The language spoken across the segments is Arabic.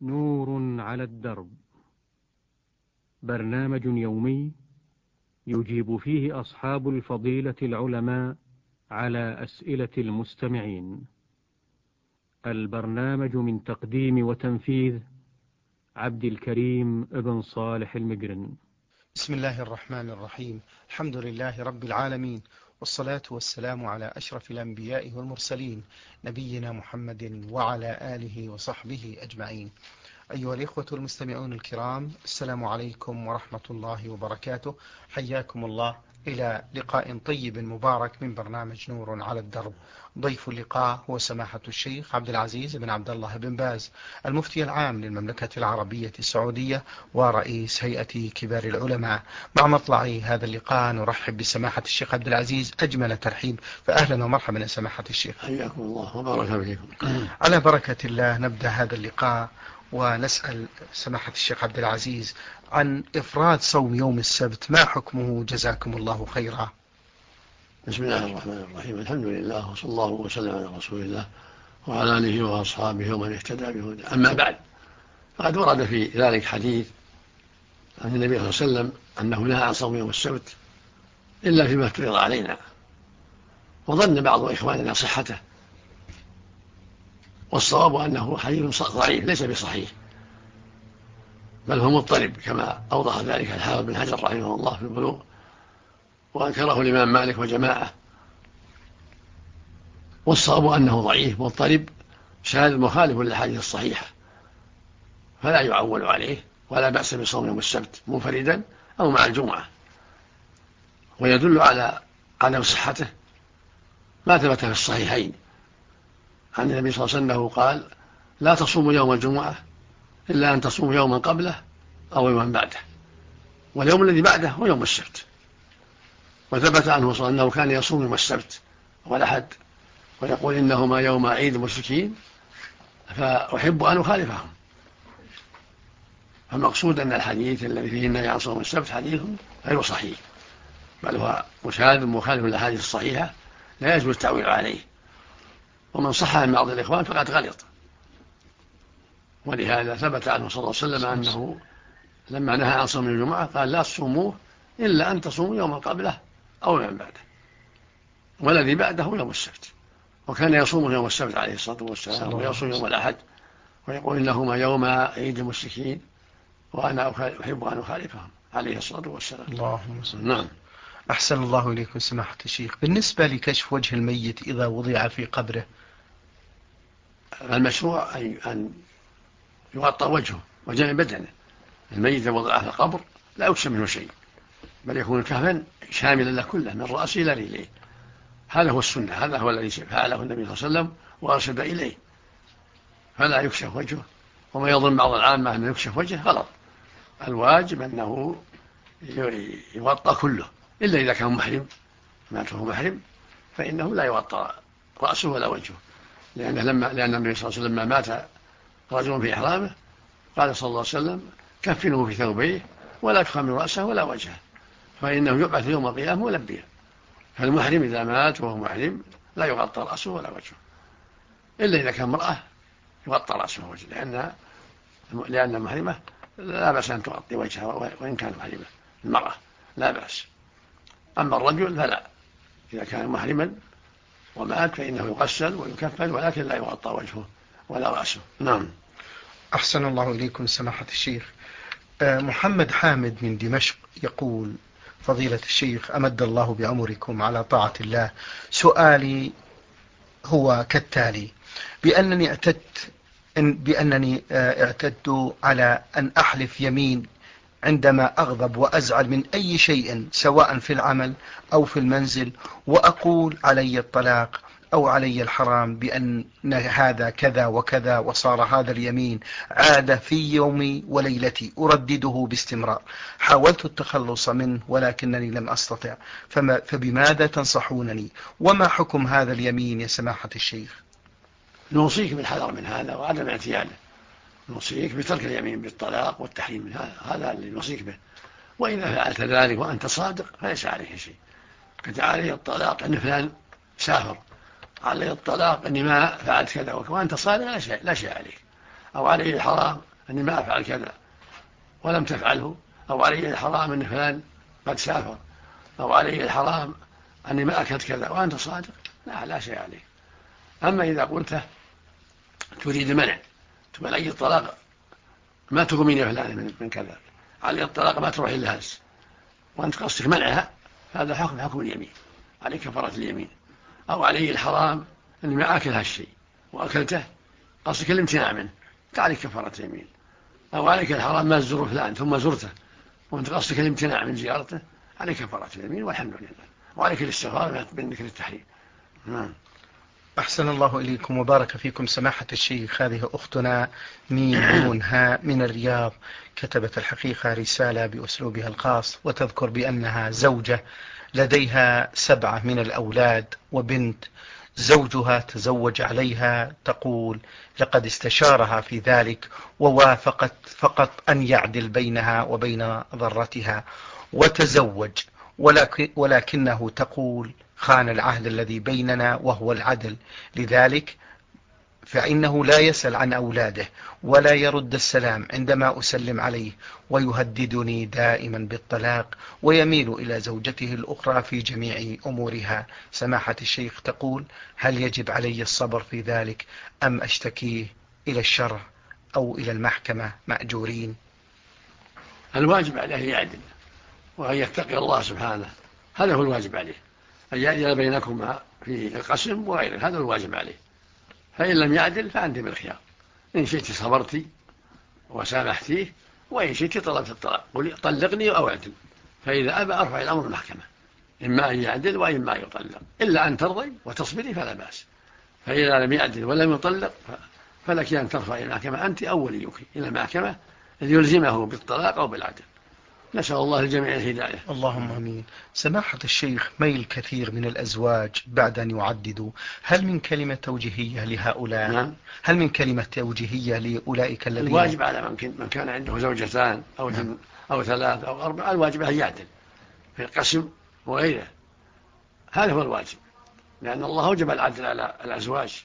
نور على الدرب، برنامج يومي يجيب فيه أصحاب الفضيلة العلماء على أسئلة المستمعين. البرنامج من تقديم وتنفيذ عبد الكريم بن صالح المقرن. بسم الله الرحمن الرحيم. الحمد لله رب العالمين، والصلاة والسلام على أشرف الأنبياء والمرسلين، نبينا محمد وعلى آله وصحبه أجمعين. أيها الإخوة المستمعون الكرام، السلام عليكم ورحمة الله وبركاته. حياكم الله إلى لقاء طيب مبارك من برنامج نور على الدرب. ضيف اللقاء هو سماحة الشيخ عبد العزيز بن عبد الله بن باز، المفتي العام للمملكة العربية السعودية ورئيس هيئة كبار العلماء. مع مطلع هذا اللقاء نرحب بسماحة الشيخ عبد العزيز أجمل ترحيب، فأهلا ومرحبا يا سماحة الشيخ. حياكم الله وبارك فيكم. على بركة الله نبدأ هذا اللقاء ونسأل سماحة الشيخ عبد العزيز عن إفراد صوم يوم السبت، ما حكمه جزاكم الله خيرا؟ بسم الله الرحمن الرحيم. الحمد لله وصلى الله وسلم على رسول الله وعلى آله وأصحابه ومن اهتدى بهداه. أما بعد، فقد ورد في ذلك حديث عن النبي صلى الله عليه وسلم أنه نهى عن صوم يوم السبت إلا فيما افترض علينا، وظن بعض إخواننا صحته، والصواب أنه حديث ضعيف ليس بصحيح، بل هو مضطرب كما أوضح ذلك الحافظ بن حجر رحمه الله في البلوغ، وأنكره الإمام مالك وجماعة. والصواب أنه ضعيف مضطرب شاذ مخالف للأحاديث الصحيحة، فلا يعول عليه، ولا بأس بصوم يوم السبت منفردا أو مع الجمعة. ويدل على عدم صحته ما ثبت في الصحيحين عن النبي صلى الله عليه وسلم قال: لا تصوموا يوم الجمعة إلا أن تصوموا يوما قبله أو يوما بعده، واليوم الذي بعده هو يوم السبت. وثبت عنه صلى الله عليه وسلم أنه كان يصوم يوم السبت والأحد، ويقول: إنهما يوم عيد المشركين فأحب أن أخالفهم. فالمقصود أن الحديث الذي فيه النهي عن صوم السبت حديث غير صحيح، بل هو مشاذ مخالف للأحاديث الصحيحة لا يجوز التعويل عليه، ومن صح عن بعض الإخوان فقد غلط. ولهذا ثبت عنه صلى الله عليه وسلم أنه لما نهى عن صوم الجمعة قال: لا تصوموه إلا أن تصوموا يوما قبله أو يوما بعده، والذي بعده يوم السبت. وكان يصوم يوم السبت عليه الصلاة والسلام، ويصوم يوم الأحد، ويقول: إنهما يوم عيد المشركين وأنا أحب أن أخالفهم عليه الصلاة والسلام. اللهم صل. نعم. أحسن الله إليكم سماحة الشيخ. بالنسبة لكشف وجه الميت إذا وضع في قبره، المشروع أن يغطى وجهه وجميع بدنه. الميت إذا وضع في القبر لا يكشف منه شيء، بل يكون الكفن شاملا له كله من رأسه إلى رجليه. هذا هو السنة، هذا هو الذي فعله النبي صلى الله عليه وسلم وأرشد إليه، فلا يكشف وجهه. وما يظن بعض العامة أنه يكشف وجهه غلط. الواجب أنه يغطى كله، إلا إذا كان محرم، ماته محرم، فإنه لا يغطى رأسه ولا وجهه، لأن النبي صلى الله عليه وسلم لما مات رجل في إحرامه قال صلى الله عليه وسلم: كفنه في ثوبيه ولا تخمر رأسه ولا وجهه، فإنه يبعث يوم القيامة ملبيا. فالمحرم إذا مات وهو محرم لا يغطى رأسه ولا وجهه، إلا إذا كان امرأة يغطى رأسه ووجهه، لأن المحرمة لا بأس أن تغطي وجهها وإن كان محرمة. المرأة لا بأس، أما الرجل فلا، إذا كان محرما ومات فإنه يغسل ويكفن، ولكن لا يغطى وجهه ولا رأسه. نعم. أحسن الله إليكم سماحة الشيخ. محمد حامد من دمشق يقول: فضيلة الشيخ أمد الله بعمركم على طاعة الله، سؤالي هو كالتالي: بأنني اعتدت على أن أحلف يمين عندما أغضب وأزعل من أي شيء، سواء في العمل أو في المنزل، وأقول علي الطلاق أو علي الحرام بأن هذا كذا وكذا، وصار هذا اليمين عادة في يومي وليلتي أردده باستمرار. حاولت التخلص منه ولكنني لم أستطع، فبماذا تنصحونني؟ وما حكم هذا اليمين يا سماحة الشيخ؟ نوصيك بالحذر من هذا وعدم اعتياده، نوصيك بترك اليمين بالطلاق والتحريم من هذا اللي نوصيك به. وإذا فعلت ذلك وأنت صادق فليس عليه شيء. قلت علي الطلاق أن فلان سافر، علي الطلاق أني ما فعلت كذا وأنت صادق لا شيء عليك. أو علي الحرام أني ما أفعل كذا ولم تفعله، أو علي الحرام أن فلان قد سافر، أو علي الحرام أني ما أكلت كذا وأنت صادق، لا شيء عليه. أما إذا قلته تريد منع، تقول علي الطلاق ما تقومين يا فلان من كذا، علي الطلاق ما تروح إلا هز، وأنت قصدك منعها، هذا حكم اليمين، عليك كفارة اليمين. أو علي الحرام أني ما أكل هالشيء وأكلته، قصدك الامتناع منه، عليك كفارة اليمين. أو عليك الحرام ما تزور فلان ثم زرته وأنت قصدك الامتناع من زيارته، عليك كفارة اليمين والحمد لله. وعليك الاستغفار من ذكر التحريم. أحسن الله إليكم وبارك فيكم سماحة الشيخ. هذه أختنا ميم ها من الرياض كتبت الحقيقة رسالة بأسلوبها الخاص، وتذكر بأنها زوجة لديها 7 من الأولاد وبنت، زوجها تزوج عليها، تقول لقد استشارها في ذلك ووافقت فقط أن يعدل بينها وبين ضرتها وتزوج، ولكنه تقول خان العهد الذي بيننا وهو العدل، لذلك فإنه لا يسأل عن أولاده ولا يرد السلام عندما أسلم عليه، ويهددني دائما بالطلاق، ويميل إلى زوجته الأخرى في جميع أمورها. سماحة الشيخ تقول هل يجب علي الصبر في ذلك أم أشتكيه إلى الشرع أو إلى المحكمة مأجورين؟ الواجب عليه يعدل وأن يتقي الله سبحانه، هذا هو الواجب عليه، أن يعدل بينكما في القسم وغيره، هذا هو الواجب عليه. فإن لم يعدل فأنت بالخيار، إن شئت صبرتي وسامحتيه، وإن شئت طلبت الطلاق، قل طلقني أو اعدل، فإذا أبى أرفع الأمر المحكمة، إما أن يعدل وإما أن يطلق، إلا أن ترضي وتصبري فلا بأس. فإذا لم يعدل ولم يطلق فلك أن ترفع المحكمة أنت أو وليك إلى المحكمة ليلزمه بالطلاق أو بالعدل. نسأل الله الجميع الهداية. اللهم آمين. سماحة الشيخ، ميل كثير من الأزواج بعد أن يعددوا، هل من كلمة توجيهية لهؤلاء؟ نعم. هل من كلمة توجيهية لأولئك الذين؟ الواجب على من كان عنده زوجتان أو 3 أو 4، الواجب أن يعدل في القسم وغيره، هذا هو الواجب، لأن الله أوجب العدل على الأزواج.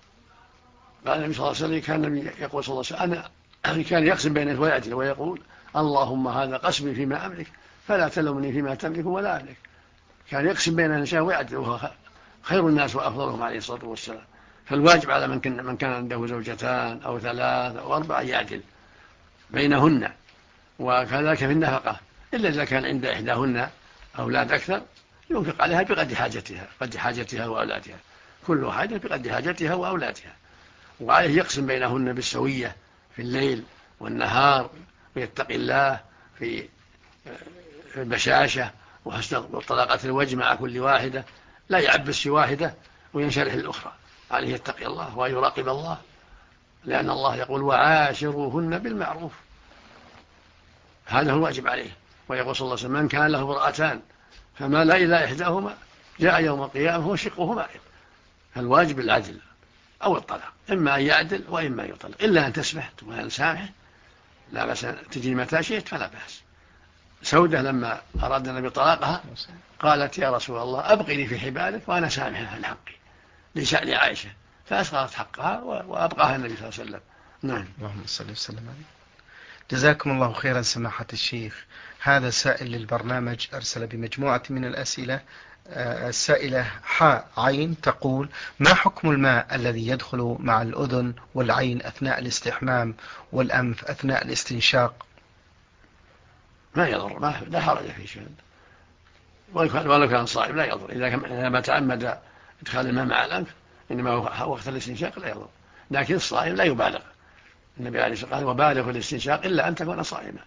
قال النبي صلى الله عليه وسلم، كان النبي يقول صلى الله عليه وسلم كان يقسم بينه ويعدل ويقول اللهم هذا قسمي فيما أملك فلا تلومني فيما تملك ولا أملك. كان يقسم بين النساء ويعدل، وهو خير الناس وأفضلهم عليه الصلاة والسلام. فالواجب على من كان عنده زوجتان أو 3 أو 4 يعدل بينهن، وكذلك في النفقة، إلا إذا كان عند إحداهن أولاد أكثر ينفق عليها بقدر حاجتها وأولادها، كل حاجة بقدر حاجتها وأولادها، وعليه يقسم بينهن بالسوية في الليل والنهار، ويتقي الله في البشاشة وحسن طلاقة الوجه مع كل واحدة، لا يعبس في واحدة وينشرح الأخرى، عليه يتقي الله ويراقب الله، لأن الله يقول وعاشروهن بالمعروف، هذا هو الواجب عليه. ويقول صلى الله عليه وسلم من كان له امرأتان فمال إلى إحداهما جاء يوم القيامة هو شقه مائل. فالواجب العدل أو الطلاق، إما أن يعدل وإما أن يطلق، إلا أن تسمح وأن سامح لا بس تجي متى شئت فلا بأس. سودة لما أراد النبي طلاقها قالت يا رسول الله أبقني في حبالك وأنا سامحها عن حقي لشأن عائشة، فأسقطت حقها وأبقاها النبي صلى الله عليه وسلم. نعم. اللهم صل وسلم عليه. جزاكم الله خيرا سماحة الشيخ. هذا سائل للبرنامج أرسل بمجموعة من الأسئلة. السائلة حاء عين تقول ما حكم الماء الذي يدخل مع الأذن والعين أثناء الاستحمام والأنف أثناء الاستنشاق؟ ما يضر، لا حرج في شيء، ولو كان صائم لا يضر، إذا ما تعمد إدخال الماء مع الأنف إنما هو وقت الاستنشاق لا يضر، لكن الصائم لا يبالغ، النبي عليه الصلاة والسلام وبالغ في الاستنشاق إلا أن تكون صائما.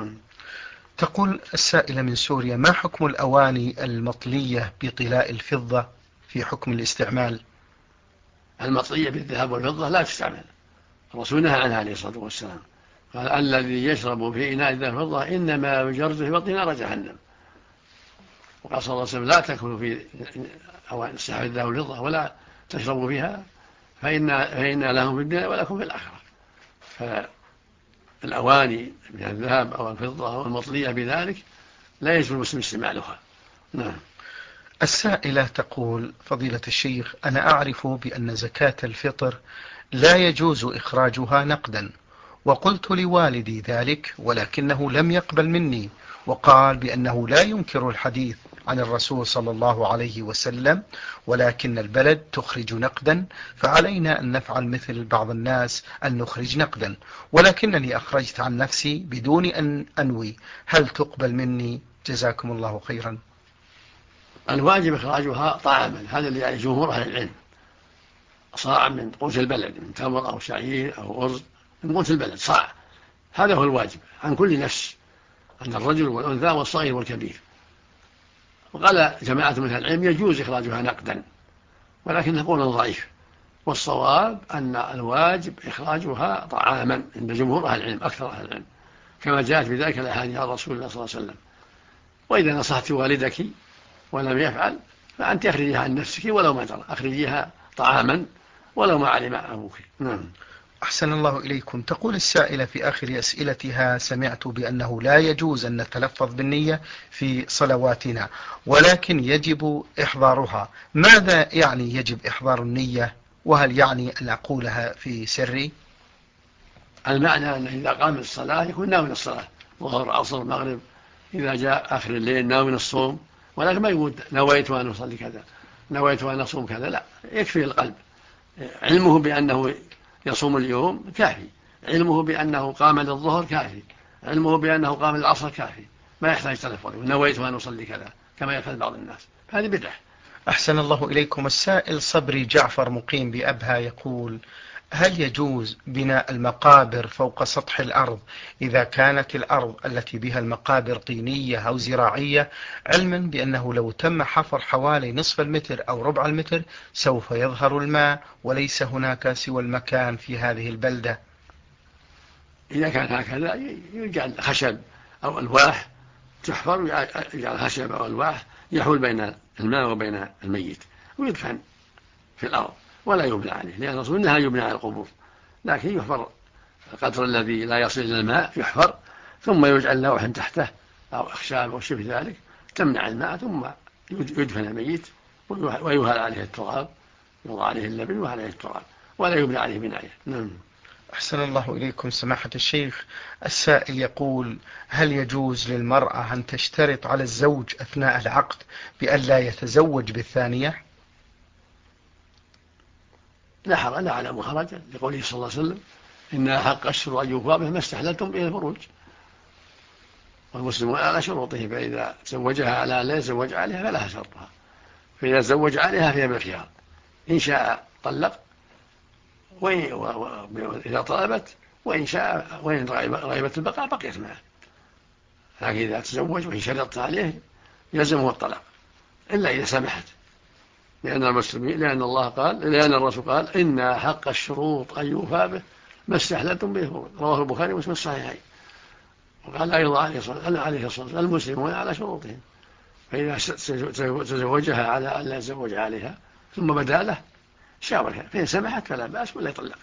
تقول السائلة من سوريا ما حكم الأواني المطلية بطلاء الفضة في حكم الاستعمال؟ المطلية بالذهب والفضة لا تستعمل، الرسول نهى عنها عليه الصلاة والسلام، قال الذي يشرب في إناء الذهب والفضة إنما يجرد في بطن نار جهنم. وقال صلى الله عليه وسلم لا تأكلوا في سحب الذهب والفضة ولا تشربوا فيها فإن لهم في الدنيا ولكم في الآخرة. فالأواني من الذهب أو الفضة أو المطلية بذلك لا يجوز المسلم استعمالها. نعم. السائلة تقول فضيلة الشيخ أنا أعرف بأن زكاة الفطر لا يجوز إخراجها نقدا، وقلت لوالدي ذلك ولكنه لم يقبل مني، وقال بأنه لا ينكر الحديث عن الرسول صلى الله عليه وسلم، ولكن البلد تخرج نقدا، فعلينا أن نفعل مثل بعض الناس أن نخرج نقدا، ولكنني أخرجت عن نفسي بدون أن أنوي، هل تقبل مني؟ جزاكم الله خيرا. الواجب إخراجها طعاما، هذا اللي يعني جمهور أهل العلم، صاع من قوت البلد، من تمر أو شعير أو أرز، من قوت البلد صاع، هذا هو الواجب عن كل نفس، عن الرجل والأنثى والصغير والكبير. وقال جماعة من أهل العلم يجوز إخراجها نقدا، ولكن قول ضعيف، والصواب أن الواجب إخراجها طعاما عند جمهور أهل العلم، أكثر أهل العلم، كما جاءت بذلك الأحاديث عن رسول الله صلى الله عليه وسلم. وإذا نصحت والدك ولم يفعل فأنت أخرجيها عن نفسك ولو ما ترى، أخرجيها طعاما ولو ما علم أبوك. نعم. أحسن الله إليكم. تقول السائلة في آخر أسئلتها: سمعت بأنه لا يجوز أن نتلفظ بالنية في صلواتنا، ولكن يجب إحضارها، ماذا يعني يجب إحضار النية؟ وهل يعني أن أقولها في سري؟ المعنى أنه إذا قام الصلاة يكون ناوي الصلاة، ظهر عصر مغرب، إذا جاء آخر الليل ناوي الصوم، ولكن ما يقول نويت أن أصلي كذا، نويت أن أصوم كذا، لا، يكفي القلب، علمه بأنه يصوم اليوم كافي، علمه بأنه قام للظهر كافي، علمه بأنه قام للعصر كافي، ما يحتاج تلفظ نويت أن أصلي كذا كما يفعل بعض الناس، هذه بدعة. أحسن الله إليكم. السائل صبري جعفر مقيم بأبها يقول: هل يجوز بناء المقابر فوق سطح الأرض إذا كانت الأرض التي بها المقابر طينية أو زراعية، علما بأنه لو تم حفر حوالي نصف المتر أو ربع المتر سوف يظهر الماء وليس هناك سوى المكان في هذه البلدة؟ إذا كان هكذا يجعل خشب أو ألواح تحفر، ويجعل خشب أو ألواح يحول بين الماء وبين الميت، ويدفن في الأرض ولا يبنى عليه، لأن الرسول إنها يبنى على القبور، لكن يحفر القدر الذي لا يصل إلى الماء يحفر، ثم يجعل لوح تحته أو أخشاب أو شبه ذلك تمنع الماء، ثم يدفن الميت ويهال عليه التراب، يوضع عليه اللبن ويهال عليه التراب، ولا يبنى عليه بناية. نعم. أحسن الله إليكم سماحة الشيخ. السائل يقول: هل يجوز للمرأة أن تشترط على الزوج أثناء العقد بأن لا يتزوج بالثانية؟ لا حرج، لا على حرجا، لقوله صلى الله عليه وسلم: إن أحق الشر أن يوفى به ما استحللتم به الفروج، والمسلمون على شروطه، فإذا تزوجها على لا يتزوج عليها فلها شرطها، فإذا تزوج عليها فهي بالخيار، إن شاء طلق إذا طلبت، وإن شاء وإن رغبت البقاء بقيت معه، لكن إذا تزوج وإن شرطت عليه يلزمه الطلاق إلا إذا سمحت، لأن الرسول قال: إن حق الشروط أن يوفى به ما استحللتم به، رواه البخاري ومسلم الصحيحين. وقال أيضا عليه الصلاة والسلام: المسلمون على شروطهم، فإذا تزوجها على أن لا يتزوج عليها ثم بدا له شاورها، فإن سمحت فلا بأس ولا يطلق.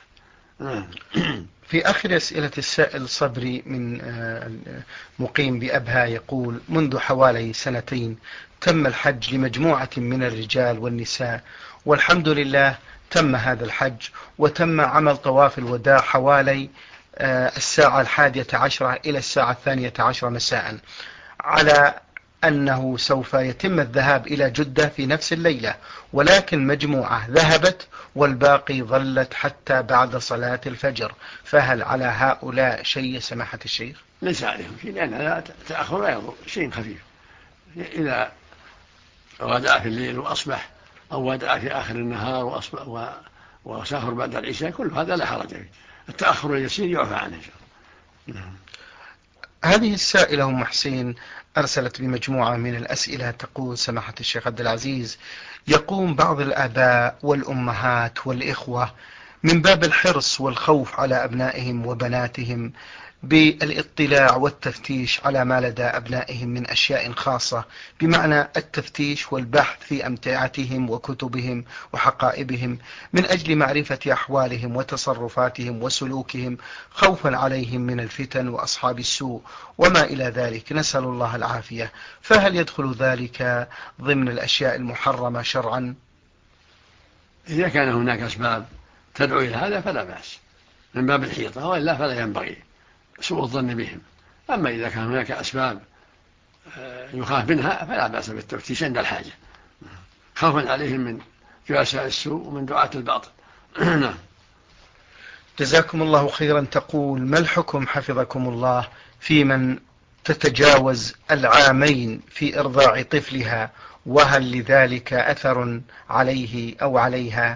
في آخر أسئلة السائل صبري من مقيم بأبها يقول: منذ حوالي 2 تم الحج لمجموعة من الرجال والنساء، والحمد لله تم هذا الحج، وتم عمل طواف الوداع حوالي الساعة 11 إلى الساعة 12 مساء، على أنه سوف يتم الذهاب إلى جدة في نفس الليلة، ولكن مجموعة ذهبت والباقي ظلت حتى بعد صلاة الفجر، فهل على هؤلاء شيء سماحة الشيخ؟ ليس عليهم شيء، لأن هذا تأخر لا يضر، شيء خفيف، إذا ودع في الليل وأصبح، أو ودع في آخر النهار وسافر بعد العشاء، كل هذا لا حرج فيه، التأخر اليسير يعفى عنه إن شاء الله. هذه السائلة أم حسين أرسلت بمجموعة من الأسئلة، تقول: سماحة الشيخ عبد العزيز، يقوم بعض الآباء والأمهات والإخوة من باب الحرص والخوف على أبنائهم وبناتهم بالاطلاع والتفتيش على ما لدى أبنائهم من أشياء خاصة، بمعنى التفتيش والبحث في أمتعتهم وكتبهم وحقائبهم من أجل معرفة أحوالهم وتصرفاتهم وسلوكهم، خوفا عليهم من الفتن وأصحاب السوء وما إلى ذلك، نسأل الله العافية، فهل يدخل ذلك ضمن الأشياء المحرمة شرعا؟ إذا كان هناك أسباب تدعو إلى هذا فلا بأس، من باب الحيطة، وإلا فلا ينبغي سوء الظن بهم. أما إذا كان هناك أسباب يخاف منها فلا بأس بالتفتيش عند الحاجة، خوفا عليهم من جلساء السوء ومن دعاة الباطل. نعم. جزاكم الله خيرا. تقول: ما الحكم حفظكم الله في من تتجاوز العامين في إرضاع طفلها، وهل لذلك أثر عليه أو عليها؟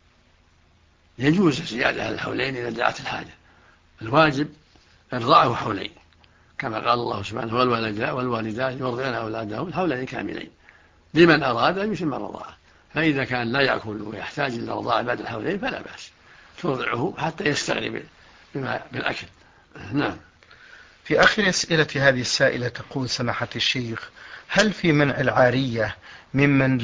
يجوز زيادة على الحولين إذا دعت الحاجة. الواجب إرضاعه حولين، كما قال الله سبحانه: والوالدات يرضعن أولادهن حولين كاملين لمن أراد أن يتم الرضاعة. فإذا كان لا يأكل ويحتاج إلى الرضاعة بعد الحولين فلا بأس، ترضعه حتى يستغني بالأكل. نعم. في آخر أسئلة هذه السائلة تقول: سماحة الشيخ، هل في منع العارية ممن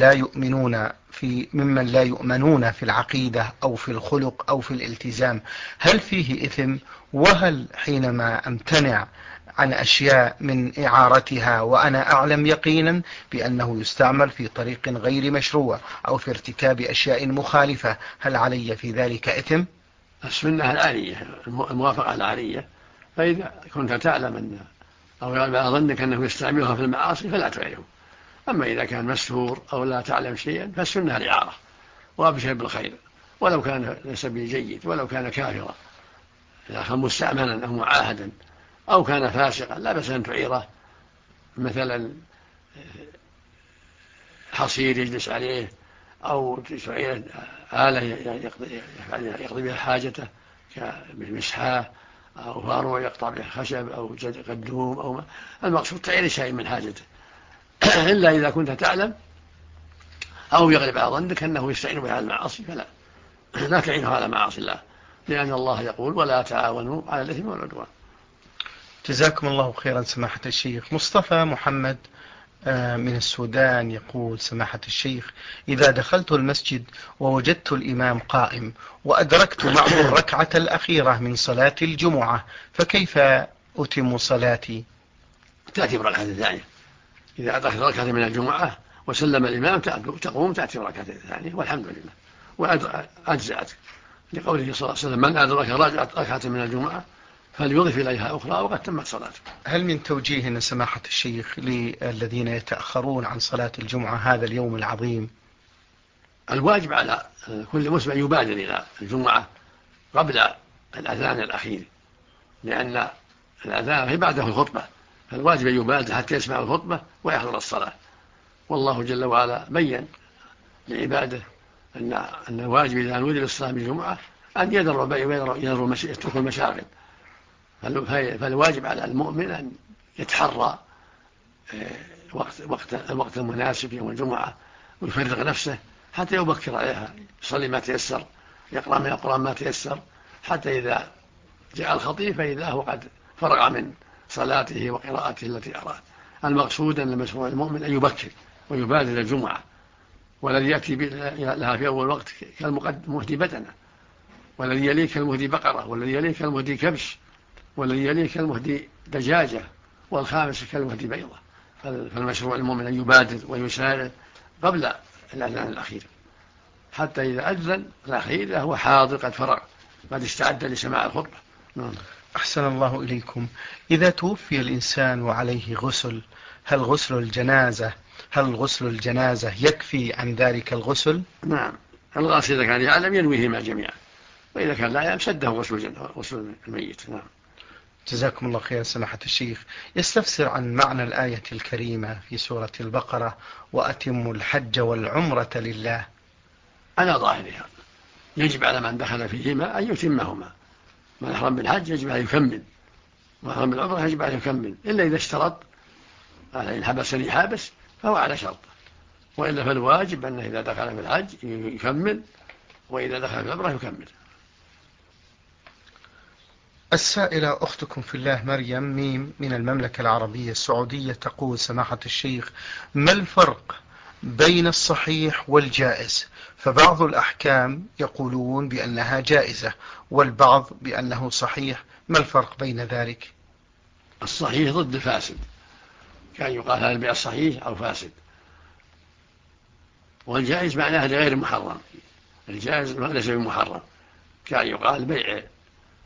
لا يؤمنون في العقيدة أو في الخلق أو في الالتزام، هل فيه إثم؟ وهل حينما أمتنع عن أشياء من إعارتها وأنا أعلم يقينا بأنه يستعمل في طريق غير مشروع أو في ارتكاب أشياء مخالفة، هل علي في ذلك إثم؟ السنة العارية، الموافقة العارية، فإذا كنت تعلم أو أظنك أنه يستعملها في المعاصي فلا تعيره. أما إذا كان مسهور أو لا تعلم شيئا فالسنة الإعارة، وأبشر بالخير ولو كان ليس بجيد، ولو كان كافرا، إذا كان مستأمنا أو معاهدا أو كان فاسقا لا بأس أن تعيره، مثلا حصير يجلس عليه، أو تعيره آلة يقضي بها حاجته كمسحاه أو فاروع يقطع بها خشب أو قدوم أو ما. المقصود تعير شيء من حاجته إلا إذا كنت تعلم أو يغلب على ظنك أنه يستعين بها على المعاصي فلا لا تعينه على معاصي الله، لأن الله يقول: ولا تعاونوا على الإثم والعدوان. جزاكم الله خيرا سماحة الشيخ. مصطفى محمد من السودان يقول: سماحة الشيخ، إذا دخلت المسجد ووجدت الإمام قائم وأدركت معه الركعة الأخيرة من صلاة الجمعة، فكيف أتم صلاتي؟ تأتي بركعة ثانية. إذا أدركت ركعة من الجمعة وسلم الإمام تقوم تأتي بركعة ثانية والحمد لله، وأجزأت، لقوله صلى الله عليه وسلم: من أدرك ركعة من الجمعة فليضف إليها أخرى وقد تمت صلاته. هل من توجيه سماحة الشيخ للذين يتأخرون عن صلاة الجمعة هذا اليوم العظيم؟ الواجب على كل مسلم يبادر إلى الجمعة قبل الأذان الأخير، لأن الأذان هي بعده الخطبة، فالواجب أن يبادر حتى يسمع الخطبة ويحضر الصلاة. والله جل وعلا بين لعباده أن الواجب إذا نودي للصلاة بالجمعة أن يترك المشاغل. فالواجب على المؤمن أن يتحرى الوقت المناسب يوم الجمعة ويفرغ نفسه حتى يبكر عليها، يصلي ما تيسر، يقرأ من القرآن ما تيسر، حتى إذا جاء الخطيب فإذا هو قد فرغ من صلاته وقراءته التي أراد. المقصود أن المشروع المؤمن أن يبكر ويبادر الجمعة، والذي يأتي لها في أول وقت كالمهدي بدنة، والذي يليه كالمهدي بقرة، والذي يليه كالمهدي كبش، والذي يليه كالمهدي دجاجة، والخامس كالمهدي بيضة. فالمشروع المؤمن أن يبادر ويسارع قبل الأذان الأخير، حتى إذا أذن الأخير هو حاضر قد فرغ، قد استعد لسماع الخطبة. أحسن الله إليكم. إذا توفي الإنسان وعليه غسل، هل غسل الجنازة يكفي عن ذلك الغسل؟ نعم، الغاسل إذا كان يعلم ينويهما جميعا، وإذا كان لا يعلم سده غسل الميت. نعم. جزاكم الله خير سماحة الشيخ. يستفسر عن معنى الآية الكريمة في سورة البقرة: وأتموا الحج والعمرة لله. على ظاهرها يجب على من دخل فيهما أن يتمهما. من أحرم بالحج يجب أن يكمل، ومن أحرم بالعمرة يجب أن يكمل، إلا إذا اشترط على إن حبسني حابس فهو على شرط، وإلا فالواجب أنه إذا دخل في الحج يكمل، وإذا دخل في العمرة يكمل. السائلة أختكم في الله مريم ميم من المملكة العربية السعودية تقول: سماحة الشيخ، ما الفرق بين الصحيح والجائز؟ فبعض الأحكام يقولون بأنها جائزة والبعض بأنه صحيح، ما الفرق بين ذلك؟ الصحيح ضد الفاسد، كان يقال هذا البيع صحيح أو فاسد. والجائز معناه غير محرم، الجائز ليس بمحرم، كان يقال بيع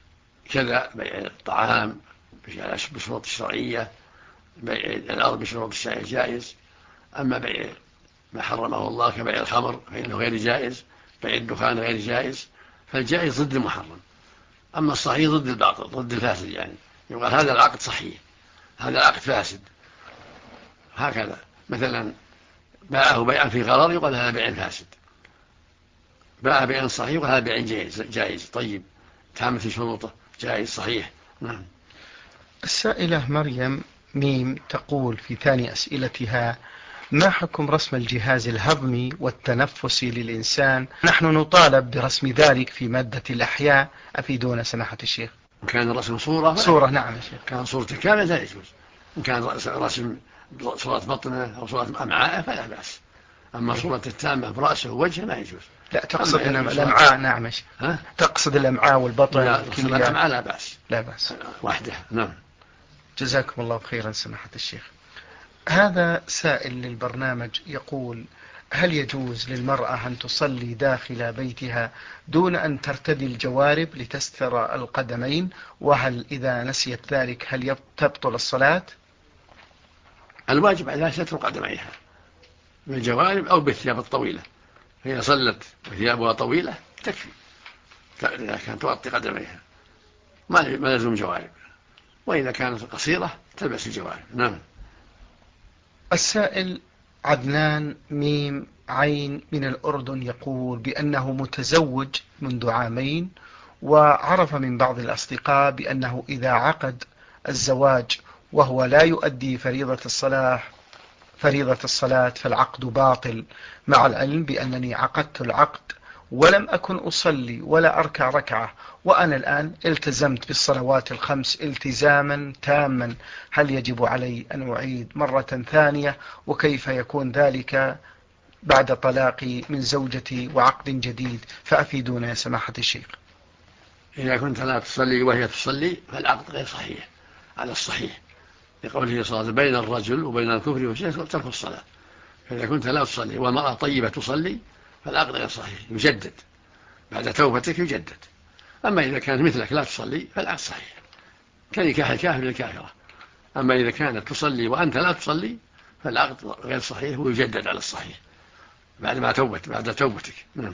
كذا بيع الطعام بشروط الشرعية، بيع الأرض بشروط الشرعية جائز. أما بيع ما حرمه الله كبيع الخمر فإنه غير جائز، بيع الدخان غير جائز. فالجائز ضد المحرم، أما الصحيح ضد الباطل ضد الفاسد. يعني يقال هذا العقد صحيح، هذا العقد فاسد. هكذا مثلا باعه بيعا في غرر يقال هذا بيع فاسد، باع بيعا صحيح يقال هذا بيع جائز طيب تامت شروطه جائز صحيح. نعم. السائلة مريم ميم تقول في ثاني أسئلتها: ما حكم رسم الجهاز الهضمي والتنفسي للإنسان؟ نحن نطالب برسم ذلك في مادة الأحياء، أفيدونا سماحة الشيخ. إن كان رسم صورة نعم يا شيخ. كان صورة كاملة لا يجوز. إن كان رسم صورة بطنه أو صورة أمعاء فلا بأس، أما صورة التامة برأسه ووجهه ما يجوز. لا تقصد الأمعاء. نعم يا شيخ. تقصد الأمعاء والبطن. لا الأمعاء لا بأس. لا بأس وحدها. نعم. جزاكم الله خيرا سماحة الشيخ. هذا سائل للبرنامج يقول: هل يجوز للمرأة أن تصلي داخل بيتها دون أن ترتدي الجوارب لتستر القدمين؟ وهل إذا نسيت ذلك هل تبطل الصلاة؟ الواجب عليها ستر قدميها بالجوارب أو بالثياب الطويلة، فإذا صلت وثيابها طويلة تكفي إذا كانت تغطي قدميها، ما لازم جوارب. وإذا كانت قصيرة تلبس الجوارب. نعم. السائل عدنان ميم عين من الأردن يقول بأنه متزوج منذ عامين، وعرف من بعض الأصدقاء بأنه إذا عقد الزواج وهو لا يؤدي فريضة الصلاة فالعقد باطل، مع العلم بأنني عقدت العقد ولم أكن أصلي ولا أركع ركعة، وأنا الآن التزمت بالصلوات الخمس التزاما تاما. هل يجب علي أن أعيد مرة ثانية؟ وكيف يكون ذلك بعد طلاقي من زوجتي وعقد جديد؟ فأفيدونا يا سماحة الشيخ. إذا كنت لا تصلي وهي تصلي فالعقد غير صحيح على الصحيح، لقوله صلى الله عليه وسلم: بين الرجل وبين الكفر والشرك ترك الصلاة. فإذا كنت لا تصلي والمرأة طيبة تصلي فالعقد غير صحيح، يجدد بعد توبتك يجدد. أما إذا كانت مثلك لا تصلي فالعقد صحيح كنكاح الكافر للكافرة. أما إذا كانت تصلي وأنت لا تصلي فالعقد غير صحيح ويجدد على الصحيح بعد توبتك. نعم.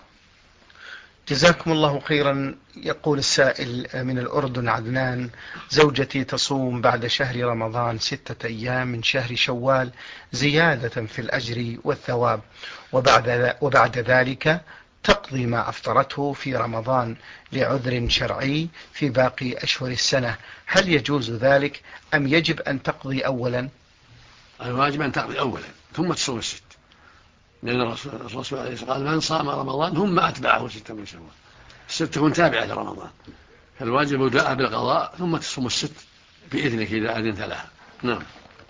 جزاكم الله خيرا. يقول السائل من الأردن عدنان: زوجتي تصوم بعد شهر رمضان 6 أيام من شهر شوال زيادة في الأجر والثواب، وبعد ذلك تقضي ما أفطرته في رمضان لعذر شرعي في باقي أشهر السنة. هل يجوز ذلك أم يجب أن تقضي أولا؟ الواجب أن تقضي أولا ثم تصوم الست، لأن الرسول عليه الصلاة والسلام قال: من صام رمضان ثم أتبعه 6 من شوال. الست تكون تابعة لرمضان، فالواجب بدأ بالقضاء ثم تصوم الست بإذنك إذا أذنت لها. نعم.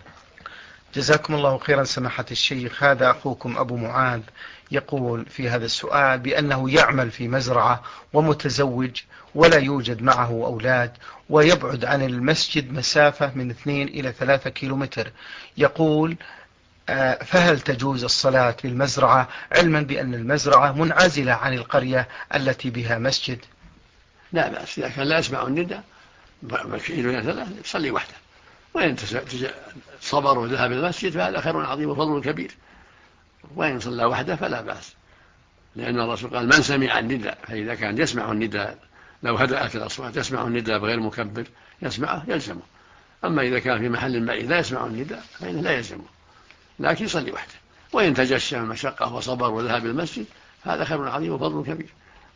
جزاكم الله خيرا سماحة الشيخ. هذا أخوكم أبو معاذ يقول في هذا السؤال بأنه يعمل في مزرعة ومتزوج ولا يوجد معه أولاد، ويبعد عن المسجد مسافة من 2 إلى 3 كيلومتر. يقول: فهل تجوز الصلاة بالمزرعة علما بأن المزرعة منعزلة عن القرية التي بها مسجد؟ لا بأس، إذا كان لا يسمع النداء مكيل إلى 3 يصلي وحده، وإن صبر وذهب المسجد فهذا خير عظيم وفضل كبير، وإن صلى وحده فلا بأس، لأن الرسول قال: من سمع النداء، فإذا كان يسمع النداء لو هدأت الأصوات يسمع النداء بغير مكبر يسمعه يلزمه. أما إذا كان في محل بعيد لا يسمع النداء فإنه لا يلزمه، لكن يصلي وحده، وإن تجشم المشقة وصبر وذهب المسجد هذا خير عظيم وفضل كبير.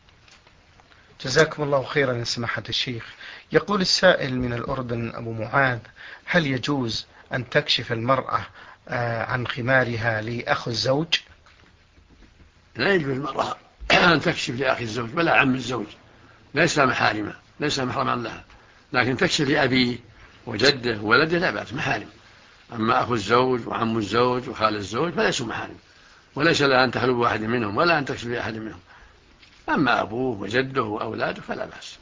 جزاكم الله خيرا يا سماحة الشيخ. يقول السائل من الأردن أبو معاذ: هل يجوز أن تكشف المرأة عن خمارها لأخ الزوج؟ لا يجوز المرأة أن تكشف لأخي الزوج ولا عم الزوج، ليس محارمة، ليس محرما لها، لكن تكشف لأبيه وجده وولده لا بأس، محارم. أما أخو الزوج وعم الزوج وخال الزوج فليسوا محارم، وليس لها أن تحلو بواحد منهم ولا أن تكشف لأحد منهم. أما أبوه وجده وأولاده فلا بأس.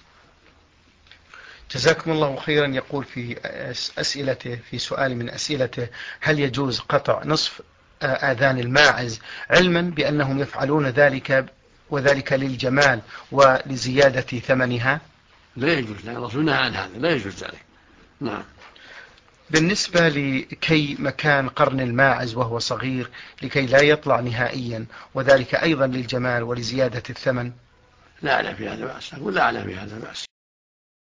جزاكم الله خيرا. يقول في سؤال من أسئلته: هل يجوز قطع نصف آذان الماعز علما بأنهم يفعلون ذلك وذلك للجمال ولزيادة ثمنها؟ لا يجوز، لأن الرسول نهى عن هذا، لا يجوز ذلك. نعم. بالنسبة لكي مكان قرن الماعز وهو صغير لكي لا يطلع نهائيا، وذلك أيضا للجمال ولزيادة الثمن. لا أعلم في هذا بأس، أقول لا أعلم في هذا بأس.